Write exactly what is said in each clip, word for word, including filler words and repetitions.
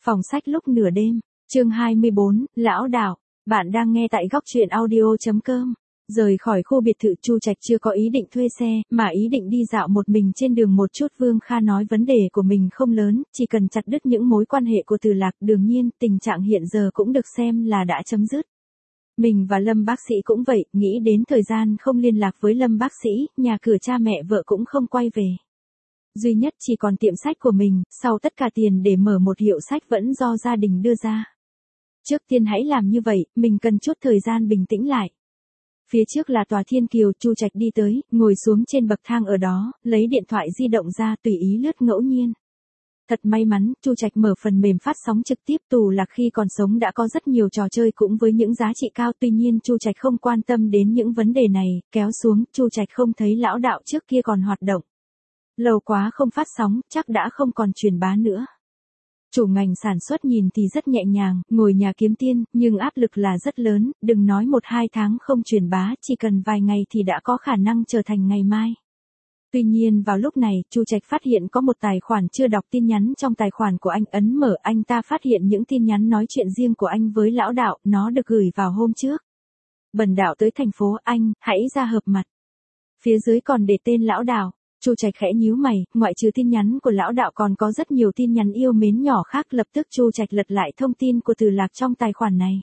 Phòng sách lúc nửa đêm, chương hai mươi bốn, Lão Đạo, bạn đang nghe tại góc truyện audio.com. Rời khỏi khu biệt thự, Chu Trạch chưa có ý định thuê xe, mà ý định đi dạo một mình trên đường một chút. Vương Kha nói vấn đề của mình không lớn, chỉ cần chặt đứt những mối quan hệ của Từ Lạc. Đương nhiên, tình trạng hiện giờ cũng được xem là đã chấm dứt. Mình và Lâm bác sĩ cũng vậy, nghĩ đến thời gian không liên lạc với Lâm bác sĩ, nhà cửa cha mẹ vợ cũng không quay về. Duy nhất chỉ còn tiệm sách của mình, sau tất cả tiền để mở một hiệu sách vẫn do gia đình đưa ra. Trước tiên hãy làm như vậy, mình cần chút thời gian bình tĩnh lại. Phía trước là tòa Thiên Kiều. Chu Trạch đi tới, ngồi xuống trên bậc thang ở đó, lấy điện thoại di động ra tùy ý lướt ngẫu nhiên. Thật may mắn, Chu Trạch mở phần mềm phát sóng trực tiếp. Tù Lạc khi còn sống đã có rất nhiều trò chơi cũng với những giá trị cao, tuy nhiên Chu Trạch không quan tâm đến những vấn đề này. Kéo xuống, Chu Trạch không thấy Lão Đạo trước kia còn hoạt động. Lâu quá không phát sóng, chắc đã không còn truyền bá nữa. Chủ ngành sản xuất nhìn thì rất nhẹ nhàng, ngồi nhà kiếm tiền, nhưng áp lực là rất lớn, đừng nói một hai tháng không truyền bá, chỉ cần vài ngày thì đã có khả năng trở thành ngày mai. Tuy nhiên vào lúc này, Chu Trạch phát hiện có một tài khoản chưa đọc tin nhắn trong tài khoản của anh. Ấn mở, anh ta phát hiện những tin nhắn nói chuyện riêng của anh với Lão Đạo, nó được gửi vào hôm trước. Bần đạo tới thành phố, anh, hãy ra hợp mặt. Phía dưới còn để tên Lão Đạo. Chu Trạch khẽ nhíu mày, ngoại trừ tin nhắn của Lão Đạo còn có rất nhiều tin nhắn yêu mến nhỏ khác. Lập tức Chu Trạch lật lại thông tin của Từ Lạc trong tài khoản này.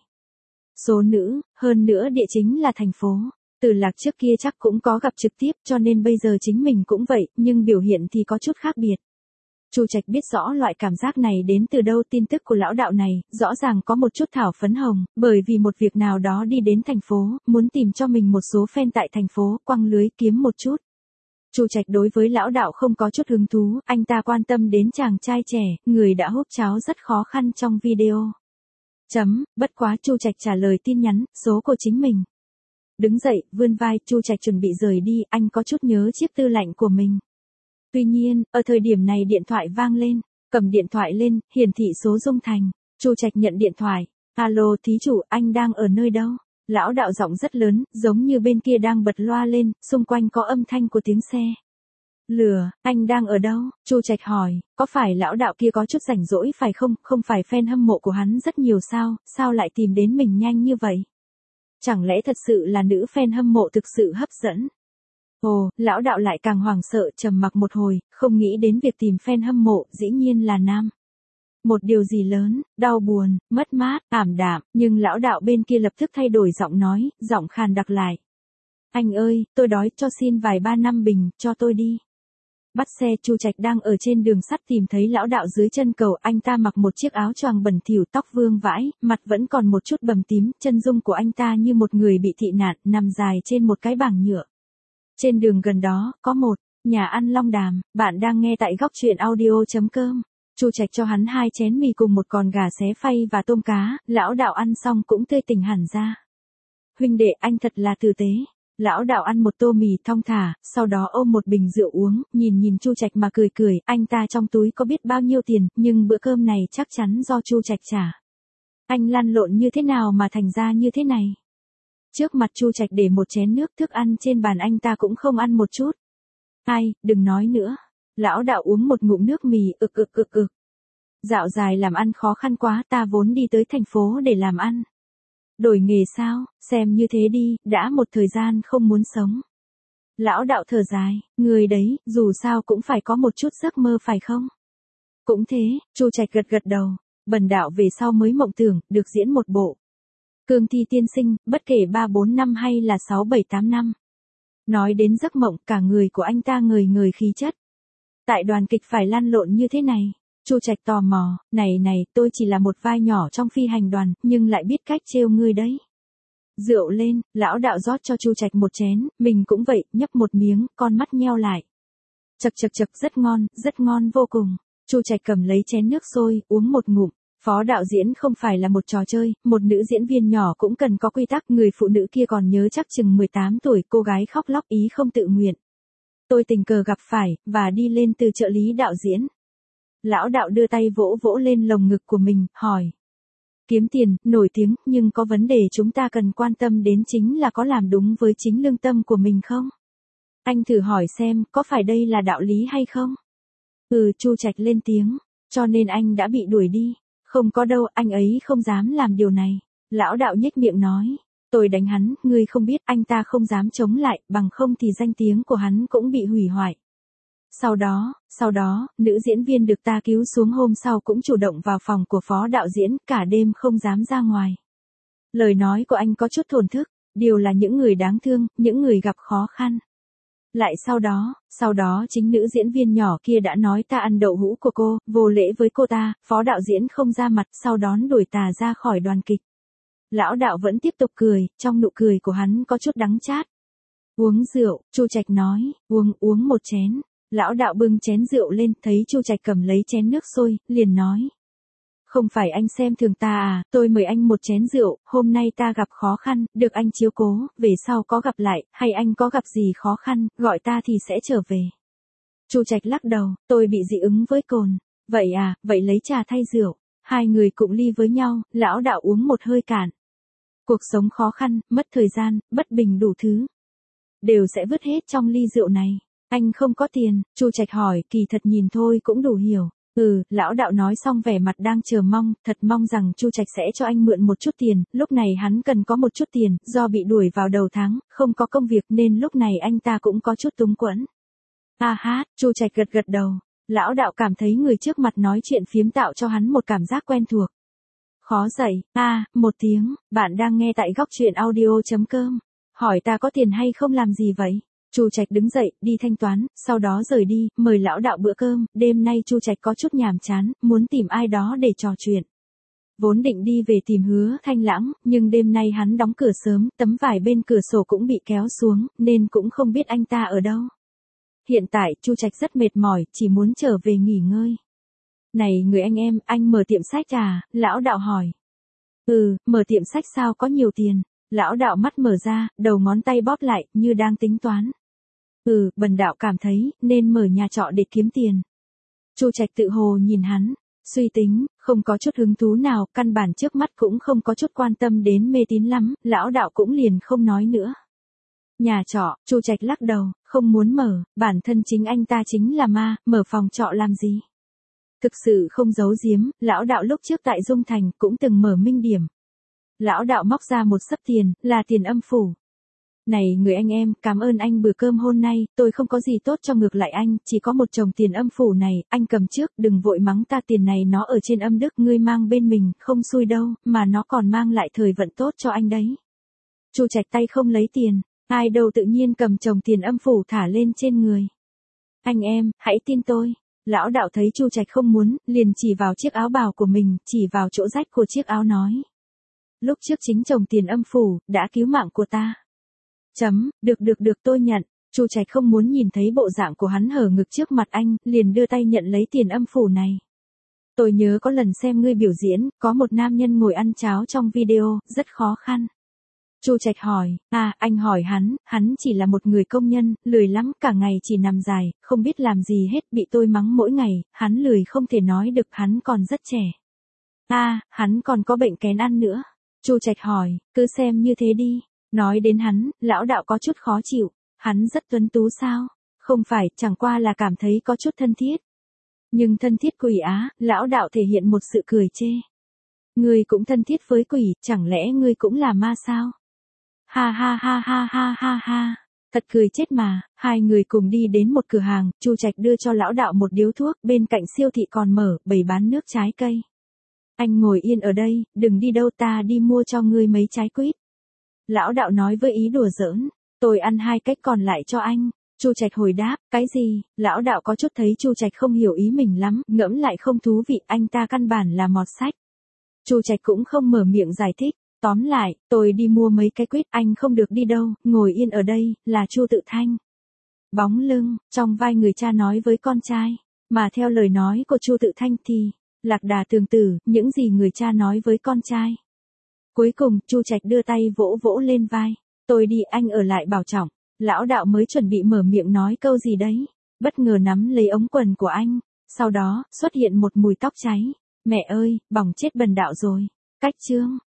Số nữ, hơn nữa địa chính là thành phố. Từ Lạc trước kia chắc cũng có gặp trực tiếp, cho nên bây giờ chính mình cũng vậy, nhưng biểu hiện thì có chút khác biệt. Chu Trạch biết rõ loại cảm giác này đến từ đâu. Tin tức của Lão Đạo này, rõ ràng có một chút thảo phấn hồng, bởi vì một việc nào đó đi đến thành phố, muốn tìm cho mình một số fan tại thành phố, quăng lưới kiếm một chút. Chu Trạch đối với Lão Đạo không có chút hứng thú, anh ta quan tâm đến chàng trai trẻ, người đã húp cháo rất khó khăn trong video. Chấm, bất quá Chu Trạch trả lời tin nhắn, số của chính mình. Đứng dậy, vươn vai, Chu Trạch chuẩn bị rời đi, anh có chút nhớ chiếc tư lạnh của mình. Tuy nhiên, ở thời điểm này điện thoại vang lên, cầm điện thoại lên, hiển thị số Dung Thành. Chu Trạch nhận điện thoại, alo thí chủ, anh đang ở nơi đâu? Lão Đạo giọng rất lớn, giống như bên kia đang bật loa lên, xung quanh có âm thanh của tiếng xe. Lừa, anh đang ở đâu? Chu Trạch hỏi, có phải Lão Đạo kia có chút rảnh rỗi phải không? Không phải fan hâm mộ của hắn rất nhiều sao, sao lại tìm đến mình nhanh như vậy? Chẳng lẽ thật sự là nữ fan hâm mộ thực sự hấp dẫn? Ồ, Lão Đạo lại càng hoảng sợ, trầm mặc một hồi, không nghĩ đến việc tìm fan hâm mộ, dĩ nhiên là nam. Một điều gì lớn, đau buồn, mất mát, ảm đạm, nhưng Lão Đạo bên kia lập tức thay đổi giọng nói, giọng khàn đặc lại. Anh ơi, tôi đói, cho xin vài ba năm bình, cho tôi đi. Bắt xe. Chu Trạch đang ở trên đường sắt tìm thấy Lão Đạo dưới chân cầu. Anh ta mặc một chiếc áo choàng bẩn thỉu, tóc vương vãi, mặt vẫn còn một chút bầm tím, chân dung của anh ta như một người bị thị nạn, nằm dài trên một cái bảng nhựa. Trên đường gần đó, có một nhà ăn Long Đàm. Bạn đang nghe tại góc truyện audio.com. Chu Trạch cho hắn hai chén mì cùng một con gà xé phay và tôm cá. Lão Đạo ăn xong cũng tươi tỉnh hẳn ra. Huynh đệ, anh thật là tử tế. Lão Đạo ăn một tô mì thong thả, sau đó ôm một bình rượu uống, nhìn nhìn Chu Trạch mà cười cười. Anh ta trong túi có biết bao nhiêu tiền, nhưng bữa cơm này chắc chắn do Chu Trạch trả. Anh lăn lộn như thế nào mà thành ra như thế này? Trước mặt Chu Trạch để một chén nước, thức ăn trên bàn anh ta cũng không ăn một chút. Ai, đừng nói nữa. Lão Đạo uống một ngụm nước mì, ực ực ực ực. Dạo dài làm ăn khó khăn quá, ta vốn đi tới thành phố để làm ăn. Đổi nghề sao, xem như thế đi, đã một thời gian không muốn sống. Lão Đạo thở dài, người đấy, dù sao cũng phải có một chút giấc mơ phải không? Cũng thế, Chu Trạch gật gật đầu, bần đạo về sau mới mộng tưởng, được diễn một bộ Cương Thi Tiên Sinh, bất kể ba bốn năm hay là sáu bảy tám năm. Nói đến giấc mộng, cả người của anh ta ngời ngời khí chất. Tại đoàn kịch phải lăn lộn như thế này. Chu Trạch tò mò, này này, tôi chỉ là một vai nhỏ trong phi hành đoàn, nhưng lại biết cách trêu ngươi đấy. Rượu lên, Lão Đạo rót cho Chu Trạch một chén, mình cũng vậy, nhấp một miếng, con mắt nheo lại. Chậc chậc chậc, rất ngon, rất ngon vô cùng. Chu Trạch cầm lấy chén nước sôi, uống một ngụm. Phó đạo diễn không phải là một trò chơi, một nữ diễn viên nhỏ cũng cần có quy tắc. Người phụ nữ kia còn nhớ chắc chừng mười tám tuổi, cô gái khóc lóc ý không tự nguyện. Tôi tình cờ gặp phải, và đi lên từ trợ lý đạo diễn. Lão Đạo đưa tay vỗ vỗ lên lồng ngực của mình, hỏi. Kiếm tiền, nổi tiếng, nhưng có vấn đề chúng ta cần quan tâm đến chính là có làm đúng với chính lương tâm của mình không? Anh thử hỏi xem, có phải đây là đạo lý hay không? Ừ, Chu Trạch lên tiếng, cho nên anh đã bị đuổi đi. Không có đâu, anh ấy không dám làm điều này. Lão đạo nhếch miệng nói. Tôi đánh hắn, ngươi không biết, anh ta không dám chống lại, bằng không thì danh tiếng của hắn cũng bị hủy hoại. Sau đó, sau đó, nữ diễn viên được ta cứu xuống hôm sau cũng chủ động vào phòng của phó đạo diễn, cả đêm không dám ra ngoài. Lời nói của anh có chút thổn thức, đều là những người đáng thương, những người gặp khó khăn. Lại sau đó, sau đó chính nữ diễn viên nhỏ kia đã nói ta ăn đậu hũ của cô, vô lễ với cô ta, phó đạo diễn không ra mặt, sau đón đuổi ta ra khỏi đoàn kịch. Lão đạo vẫn tiếp tục cười, trong nụ cười của hắn có chút đắng chát. Uống rượu, Chu Trạch nói, uống uống một chén. Lão đạo bưng chén rượu lên, thấy Chu Trạch cầm lấy chén nước sôi, liền nói. Không phải anh xem thường ta à, tôi mời anh một chén rượu, hôm nay ta gặp khó khăn, được anh chiếu cố, về sau có gặp lại, hay anh có gặp gì khó khăn, gọi ta thì sẽ trở về. Chu Trạch lắc đầu, tôi bị dị ứng với cồn. Vậy à, vậy lấy trà thay rượu. Hai người cụng ly với nhau, lão đạo uống một hơi cạn. Cuộc sống khó khăn, mất thời gian, bất bình đủ thứ. Đều sẽ vứt hết trong ly rượu này. Anh không có tiền, Chu Trạch hỏi, kỳ thật nhìn thôi cũng đủ hiểu. Ừ, lão đạo nói xong vẻ mặt đang chờ mong, thật mong rằng Chu Trạch sẽ cho anh mượn một chút tiền, lúc này hắn cần có một chút tiền, do bị đuổi vào đầu tháng, không có công việc nên lúc này anh ta cũng có chút túng quẫn. A hát, Chu Trạch gật gật đầu, lão đạo cảm thấy người trước mặt nói chuyện phiếm tạo cho hắn một cảm giác quen thuộc. Khó dậy, a, à, một tiếng, bạn đang nghe tại góc truyện audio chấm com. Hỏi ta có tiền hay không làm gì vậy? Chu Trạch đứng dậy, đi thanh toán, sau đó rời đi, mời lão đạo bữa cơm, đêm nay Chu Trạch có chút nhàm chán, muốn tìm ai đó để trò chuyện. Vốn định đi về tìm Hứa Thanh Lãng, nhưng đêm nay hắn đóng cửa sớm, tấm vải bên cửa sổ cũng bị kéo xuống, nên cũng không biết anh ta ở đâu. Hiện tại, Chu Trạch rất mệt mỏi, chỉ muốn trở về nghỉ ngơi. Này người anh em, anh mở tiệm sách à? Lão đạo hỏi. Ừ, mở tiệm sách sao có nhiều tiền? Lão đạo mắt mở ra, đầu ngón tay bóp lại, như đang tính toán. Ừ, bần đạo cảm thấy, nên mở nhà trọ để kiếm tiền. Chu Trạch tự hồ nhìn hắn, suy tính, không có chút hứng thú nào, căn bản trước mắt cũng không có chút quan tâm đến mê tín lắm, lão đạo cũng liền không nói nữa. Nhà trọ, Chu Trạch lắc đầu, không muốn mở, bản thân chính anh ta chính là ma, mở phòng trọ làm gì? Thực sự không giấu giếm, lão đạo lúc trước tại Dung Thành cũng từng mở minh điểm. Lão đạo móc ra một xấp tiền, là tiền âm phủ. Này người anh em, cảm ơn anh bữa cơm hôm nay, tôi không có gì tốt cho ngược lại anh, chỉ có một chồng tiền âm phủ này, anh cầm trước, đừng vội mắng ta, tiền này nó ở trên âm đức, ngươi mang bên mình, không xui đâu, mà nó còn mang lại thời vận tốt cho anh đấy. Chu Trạch tay không lấy tiền, ai đâu tự nhiên cầm chồng tiền âm phủ thả lên trên người. Anh em, hãy tin tôi. Lão đạo thấy Chu Trạch không muốn, liền chỉ vào chiếc áo bào của mình, chỉ vào chỗ rách của chiếc áo nói. Lúc trước chính chồng tiền âm phủ, đã cứu mạng của ta. Chấm, được được được tôi nhận. Chu Trạch không muốn nhìn thấy bộ dạng của hắn hở ngực trước mặt anh, liền đưa tay nhận lấy tiền âm phủ này. Tôi nhớ có lần xem ngươi biểu diễn, có một nam nhân ngồi ăn cháo trong video, rất khó khăn. Chu Trạch hỏi, à, anh hỏi hắn, hắn chỉ là một người công nhân, lười lắm, cả ngày chỉ nằm dài, không biết làm gì hết, bị tôi mắng mỗi ngày, hắn lười không thể nói được, hắn còn rất trẻ. À, hắn còn có bệnh kén ăn nữa. Chu Trạch hỏi, cứ xem như thế đi. Nói đến hắn, lão đạo có chút khó chịu, hắn rất tuấn tú sao? Không phải, chẳng qua là cảm thấy có chút thân thiết. Nhưng thân thiết quỷ á, lão đạo thể hiện một sự cười chê. Ngươi cũng thân thiết với quỷ, chẳng lẽ ngươi cũng là ma sao? Ha ha ha ha ha ha ha. Thật cười chết mà, hai người cùng đi đến một cửa hàng, Chu Trạch đưa cho lão đạo một điếu thuốc, bên cạnh siêu thị còn mở, bày bán nước trái cây. Anh ngồi yên ở đây, đừng đi đâu, ta đi mua cho ngươi mấy trái quýt. Lão đạo nói với ý đùa giỡn, tôi ăn hai cách còn lại cho anh. Chu Trạch hồi đáp, cái gì? Lão đạo có chút thấy Chu Trạch không hiểu ý mình lắm, ngẫm lại không thú vị, anh ta căn bản là mọt sách. Chu Trạch cũng không mở miệng giải thích, tóm lại, tôi đi mua mấy cái quýt, anh không được đi đâu, ngồi yên ở đây, là Chu Tự Thanh. Bóng lưng, trong vai người cha nói với con trai, mà theo lời nói của Chu Tự Thanh thì, lạc đà tường tử, những gì người cha nói với con trai. Cuối cùng, Chu Trạch đưa tay vỗ vỗ lên vai, tôi đi, anh ở lại bảo trọng. Lão đạo mới chuẩn bị mở miệng nói câu gì đấy, bất ngờ nắm lấy ống quần của anh, sau đó, xuất hiện một mùi tóc cháy. Mẹ ơi, bỏng chết bần đạo rồi. Cách chương